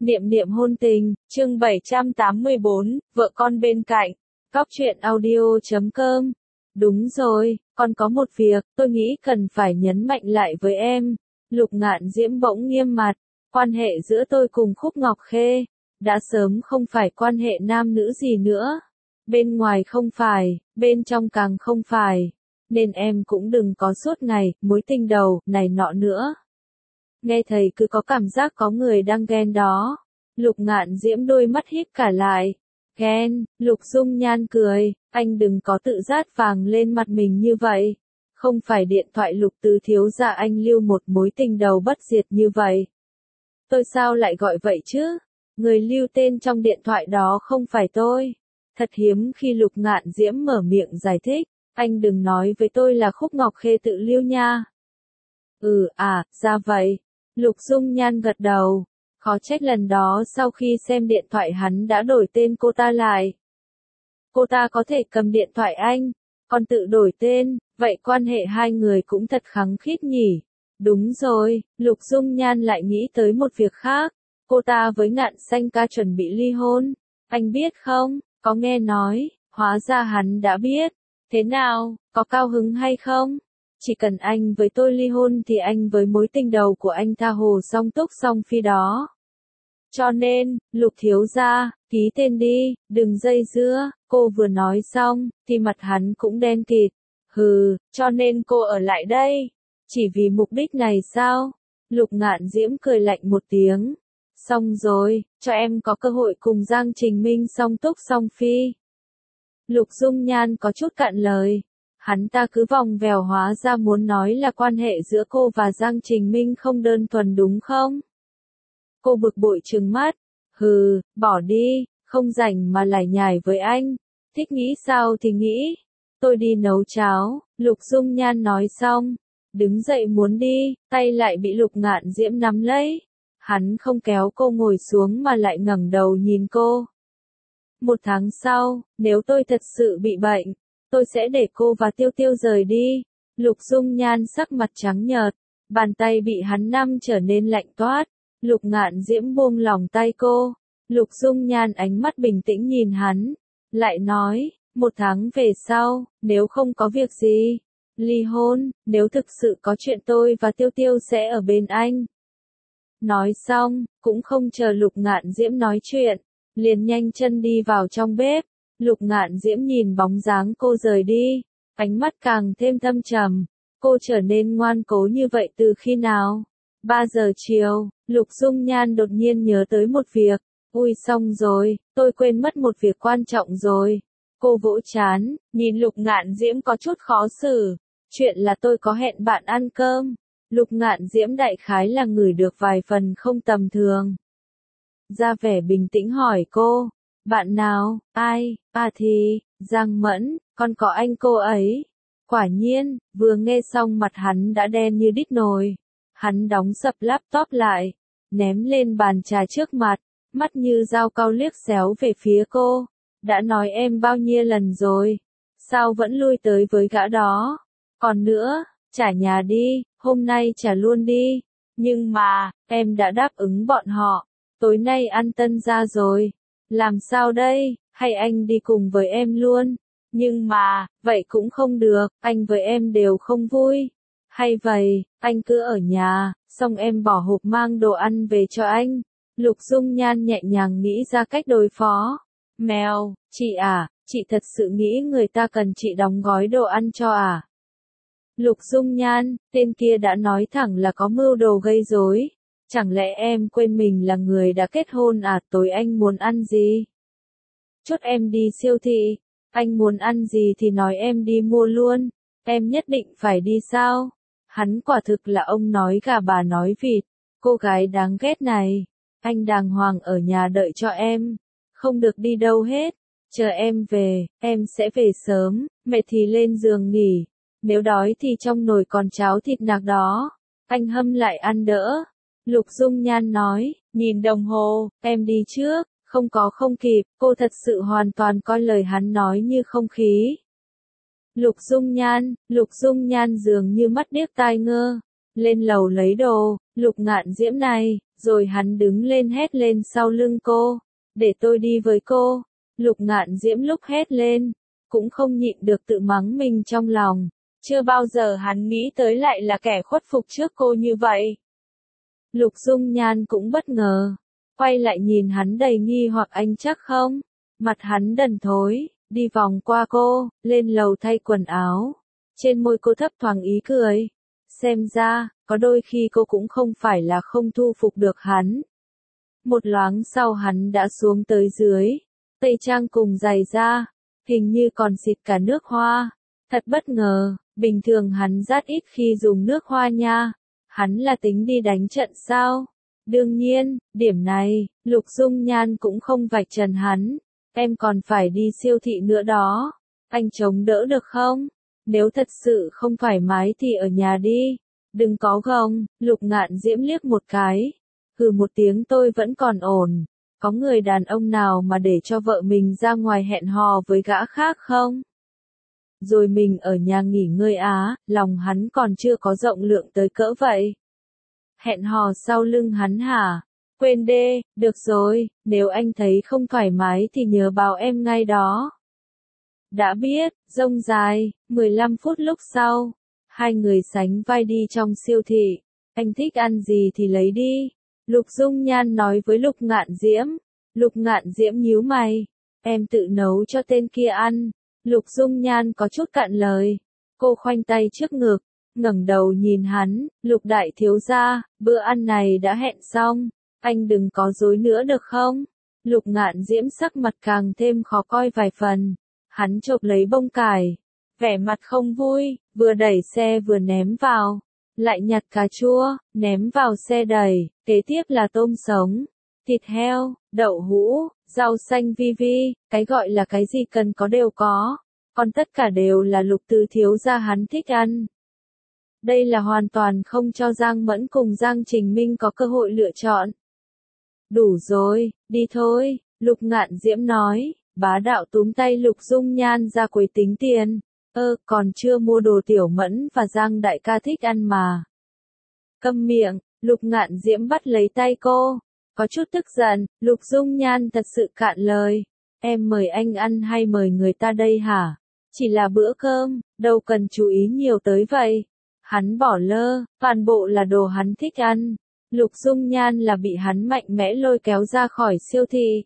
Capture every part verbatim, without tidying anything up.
Niệm niệm hôn tình, chương bảy trăm tám mươi bốn, vợ con bên cạnh. Góc truyện audio chấm com. Đúng rồi, con có một việc, tôi nghĩ cần phải nhấn mạnh lại với em. Lục Ngạn Diễm bỗng nghiêm mặt, quan hệ giữa tôi cùng Khúc Ngọc Khê, đã sớm không phải quan hệ nam nữ gì nữa. Bên ngoài không phải, bên trong càng không phải. Nên em cũng đừng có suốt ngày, mối tình đầu, này nọ nữa. Nghe thầy cứ có cảm giác có người đang ghen đó. Lục Ngạn Diễm đôi mắt híp cả lại. Ghen, Lục Dung Nhan cười, anh đừng có tự rát vàng lên mặt mình như vậy. Không phải điện thoại Lục Tứ thiếu gia anh lưu một mối tình đầu bất diệt như vậy. Tôi sao lại gọi vậy chứ? Người lưu tên trong điện thoại đó không phải tôi. Thật hiếm khi Lục Ngạn Diễm mở miệng giải thích. Anh đừng nói với tôi là Khúc Ngọc Khê tự lưu nha. Ừ, à, ra vậy. Lục Dung Nhan gật đầu. Khó trách lần đó sau khi xem điện thoại hắn đã đổi tên cô ta lại. Cô ta có thể cầm điện thoại anh, còn tự đổi tên, vậy quan hệ hai người cũng thật khăng khít nhỉ. Đúng rồi, Lục Dung Nhan lại nghĩ tới một việc khác. Cô ta với Ngạn Xanh ca chuẩn bị ly hôn. Anh biết không, có nghe nói, hóa ra hắn đã biết. Thế nào, có cao hứng hay không? Chỉ cần anh với tôi ly hôn thì anh với mối tình đầu của anh tha hồ song túc song phi đó. Cho nên, Lục thiếu gia, ký tên đi, đừng dây dưa. Cô vừa nói xong, thì mặt hắn cũng đen kịt. Hừ, cho nên cô ở lại đây. Chỉ vì mục đích này sao? Lục Ngạn Diễm cười lạnh một tiếng. Xong rồi, cho em có cơ hội cùng Giang Trình Minh song túc song phi. Lục Dung Nhan có chút cạn lời. Hắn ta cứ vòng vèo hóa ra muốn nói là quan hệ giữa cô và Giang Trình Minh không đơn thuần đúng không? Cô bực bội trừng mắt. Hừ, bỏ đi, không rảnh mà lải nhải với anh. Thích nghĩ sao thì nghĩ. Tôi đi nấu cháo, Lục Dung Nhan nói xong. Đứng dậy muốn đi, tay lại bị Lục Ngạn Diễm nắm lấy. Hắn không kéo cô ngồi xuống mà lại ngẩng đầu nhìn cô. Một tháng sau, nếu tôi thật sự bị bệnh, tôi sẽ để cô và Tiêu Tiêu rời đi. Lục Dung Nhan sắc mặt trắng nhợt, bàn tay bị hắn nắm trở nên lạnh toát. Lục Ngạn Diễm buông lỏng tay cô. Lục Dung Nhan ánh mắt bình tĩnh nhìn hắn, lại nói, một tháng về sau, nếu không có việc gì, ly hôn, nếu thực sự có chuyện tôi và Tiêu Tiêu sẽ ở bên anh. Nói xong, cũng không chờ Lục Ngạn Diễm nói chuyện, liền nhanh chân đi vào trong bếp. Lục Ngạn Diễm nhìn bóng dáng cô rời đi, ánh mắt càng thêm thâm trầm. Cô trở nên ngoan cố như vậy từ khi nào? ba giờ chiều, Lục Dung Nhan đột nhiên nhớ tới một việc. Ui xong rồi, tôi quên mất một việc quan trọng rồi. Cô vỗ trán, nhìn Lục Ngạn Diễm có chút khó xử. Chuyện là tôi có hẹn bạn ăn cơm. Lục Ngạn Diễm đại khái là ngửi được vài phần không tầm thường. Ra vẻ bình tĩnh hỏi cô. Bạn nào, ai, à thì, Giang Mẫn, con có anh cô ấy. Quả nhiên, vừa nghe xong mặt hắn đã đen như đít nồi. Hắn đóng sập laptop lại, ném lên bàn trà trước mặt, mắt như dao cau liếc xéo về phía cô. Đã nói em bao nhiêu lần rồi, sao vẫn lui tới với gã đó? Còn nữa, trả nhà đi, hôm nay trả luôn đi. Nhưng mà, em đã đáp ứng bọn họ, tối nay ăn tân gia rồi. Làm sao đây, hay anh đi cùng với em luôn? Nhưng mà, vậy cũng không được, anh với em đều không vui. Hay vậy, anh cứ ở nhà, xong em bỏ hộp mang đồ ăn về cho anh. Lục Dung Nhan nhẹ nhàng nghĩ ra cách đối phó. Mèo, chị à, chị thật sự nghĩ người ta cần chị đóng gói đồ ăn cho à? Lục Dung Nhan, tên kia đã nói thẳng là có mưu đồ gây rối. Chẳng lẽ em quên mình là người đã kết hôn à? Tối anh muốn ăn gì? Chốt em đi siêu thị. Anh muốn ăn gì thì nói em đi mua luôn. Em nhất định phải đi sao? Hắn quả thực là ông nói gà bà nói vịt. Cô gái đáng ghét này. Anh đàng hoàng ở nhà đợi cho em. Không được đi đâu hết. Chờ em về, em sẽ về sớm. Mệt thì lên giường nghỉ. Nếu đói thì trong nồi còn cháo thịt nạc đó. Anh hâm lại ăn đỡ. Lục Dung Nhan nói, nhìn đồng hồ, em đi trước. Không có không kịp, cô thật sự hoàn toàn coi lời hắn nói như không khí. Lục Dung Nhan, Lục Dung Nhan dường như mắt điếc tai ngơ. Lên lầu lấy đồ, Lục Ngạn Diễm này, Rồi hắn đứng lên hét lên sau lưng cô, để tôi đi với cô. Lục Ngạn Diễm lúc hét lên, cũng không nhịn được tự mắng mình trong lòng. Chưa bao giờ hắn nghĩ tới lại là kẻ khuất phục trước cô như vậy. Lục Dung Nhan cũng bất ngờ, quay lại nhìn hắn đầy nghi hoặc anh chắc không? Mặt hắn đần thối, đi vòng qua cô, lên lầu thay quần áo. Trên môi cô thấp thoáng ý cười. Xem ra, có đôi khi cô cũng không phải là không thu phục được hắn. Một loáng sau hắn đã xuống tới dưới, tây trang cùng giày da, hình như còn xịt cả nước hoa. Thật bất ngờ, bình thường hắn rất ít khi dùng nước hoa nha. Hắn là tính đi đánh trận sao? Đương nhiên, điểm này, Lục Dung Nhan cũng không vạch trần hắn. Em còn phải đi siêu thị nữa đó. Anh chống đỡ được không? Nếu thật sự không thoải mái thì ở nhà đi. Đừng có gồng. Lục Ngạn Diễm liếc một cái. Hừ một tiếng tôi vẫn còn ổn. Có người đàn ông nào mà để cho vợ mình ra ngoài hẹn hò với gã khác không? Rồi mình ở nhà nghỉ ngơi á, lòng hắn còn chưa có rộng lượng tới cỡ vậy. Hẹn hò sau lưng hắn hả? Quên đê, được rồi, nếu anh thấy không thoải mái thì nhớ báo em ngay đó. Đã biết, rông dài, mười lăm phút lúc sau, hai người sánh vai đi trong siêu thị. Anh thích ăn gì thì lấy đi. Lục Dung Nhan nói với Lục Ngạn Diễm. Lục Ngạn Diễm nhíu mày. Em tự nấu cho tên kia ăn. Lục Dung Nhan có chút cạn lời. Cô khoanh tay trước ngực, ngẩng đầu nhìn hắn. Lục đại thiếu gia, bữa ăn này đã hẹn xong. Anh đừng có dối nữa được không? Lục Ngạn Diễm sắc mặt càng thêm khó coi vài phần. Hắn chộp lấy bông cải, vẻ mặt không vui, vừa đẩy xe vừa ném vào. Lại nhặt cà chua, ném vào xe đẩy. Kế tiếp là tôm sống, thịt heo, đậu hũ, rau xanh vi vi. Cái gọi là cái gì cần có đều có. Còn tất cả đều là Lục tứ thiếu gia hắn thích ăn. Đây là hoàn toàn không cho Giang Mẫn cùng Giang Trình Minh có cơ hội lựa chọn. Đủ rồi, đi thôi, Lục Ngạn Diễm nói. Bá đạo túm tay Lục Dung Nhan ra quầy tính tiền. Ơ, còn chưa mua đồ Tiểu Mẫn và Giang đại ca thích ăn mà. Câm miệng, Lục Ngạn Diễm bắt lấy tay cô. Có chút tức giận, Lục Dung Nhan thật sự cạn lời. Em mời anh ăn hay mời người ta đây hả? Chỉ là bữa cơm, đâu cần chú ý nhiều tới vậy. Hắn bỏ lơ, toàn bộ là đồ hắn thích ăn. Lục Dung Nhan là bị hắn mạnh mẽ lôi kéo ra khỏi siêu thị.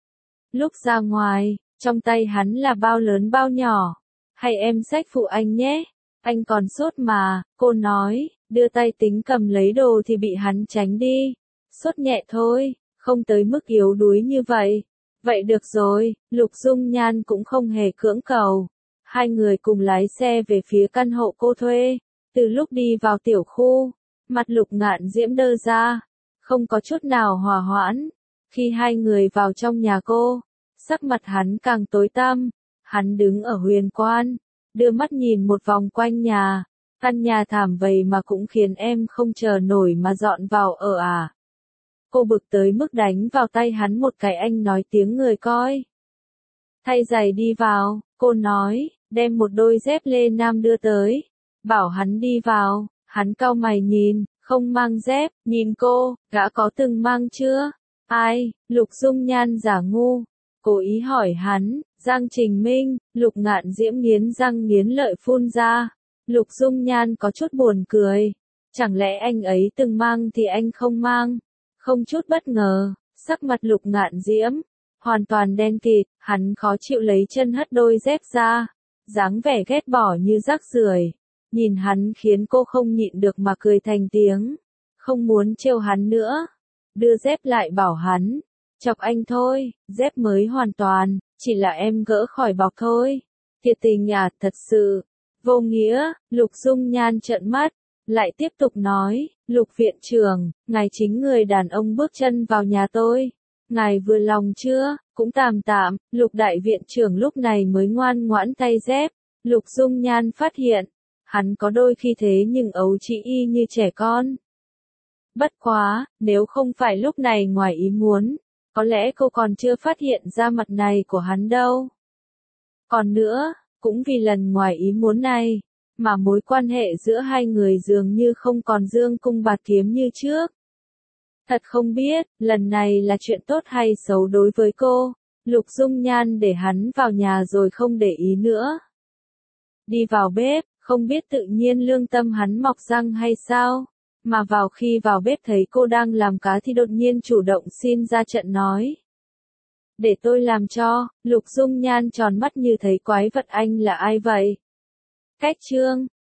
Lúc ra ngoài, trong tay hắn là bao lớn bao nhỏ. Hay em xách phụ anh nhé, anh còn sốt mà, cô nói, đưa tay tính cầm lấy đồ thì bị hắn tránh đi. Sốt nhẹ thôi, không tới mức yếu đuối như vậy. Vậy được rồi, Lục Dung Nhan cũng không hề cưỡng cầu. Hai người cùng lái xe về phía căn hộ cô thuê. Từ lúc đi vào tiểu khu, mặt Lục Ngạn Diễm đơ ra, không có chút nào hòa hoãn. Khi hai người vào trong nhà cô, sắc mặt hắn càng tối tăm. Hắn đứng ở huyền quan, đưa mắt nhìn một vòng quanh nhà. Căn nhà thảm vậy mà cũng khiến em không chờ nổi mà dọn vào ở à. Cô bực tới mức đánh vào tay hắn một cái. Anh nói tiếng người coi. Thay giày đi vào, cô nói, đem một đôi dép lê nam đưa tới. Bảo hắn đi vào, hắn cau mày nhìn, không mang dép, nhìn cô, gã có từng mang chưa? Ai? Lục Dung Nhan giả ngu, cố ý hỏi hắn. Giang Trình Minh. Lục Ngạn Diễm nghiến răng nghiến lợi phun ra. Lục Dung Nhan có chút buồn cười. Chẳng lẽ anh ấy từng mang thì anh không mang? Không chút bất ngờ, sắc mặt Lục Ngạn Diễm hoàn toàn đen kịt, hắn khó chịu lấy chân hất đôi dép ra, dáng vẻ ghét bỏ như rác rưởi. Nhìn hắn khiến cô không nhịn được mà cười thành tiếng. Không muốn trêu hắn nữa. Đưa dép lại bảo hắn. Chọc anh thôi, dép mới hoàn toàn, chỉ là em gỡ khỏi bọc thôi. Thiệt tình à, thật sự. Vô nghĩa, Lục Dung Nhan trợn mắt, lại tiếp tục nói, Lục viện trưởng, ngài chính người đàn ông bước chân vào nhà tôi. Ngài vừa lòng chưa? Cũng tạm tạm. Lục đại viện trưởng lúc này mới ngoan ngoãn tay dép. Lục Dung Nhan phát hiện, hắn có đôi khi thế nhưng ấu trĩ y như trẻ con. Bất quá, nếu không phải lúc này ngoài ý muốn, có lẽ cô còn chưa phát hiện ra mặt này của hắn đâu. Còn nữa, cũng vì lần ngoài ý muốn này, mà mối quan hệ giữa hai người dường như không còn dương cung bạt kiếm như trước. Thật không biết, lần này là chuyện tốt hay xấu đối với cô. Lục Dung Nhan để hắn vào nhà rồi không để ý nữa. Đi vào bếp, không biết tự nhiên lương tâm hắn mọc răng hay sao, mà vào khi vào bếp thấy cô đang làm cá thì đột nhiên chủ động xin ra trận nói. Để tôi làm cho. Lục Dung Nhan tròn mắt như thấy quái vật, anh là ai vậy? Cách chương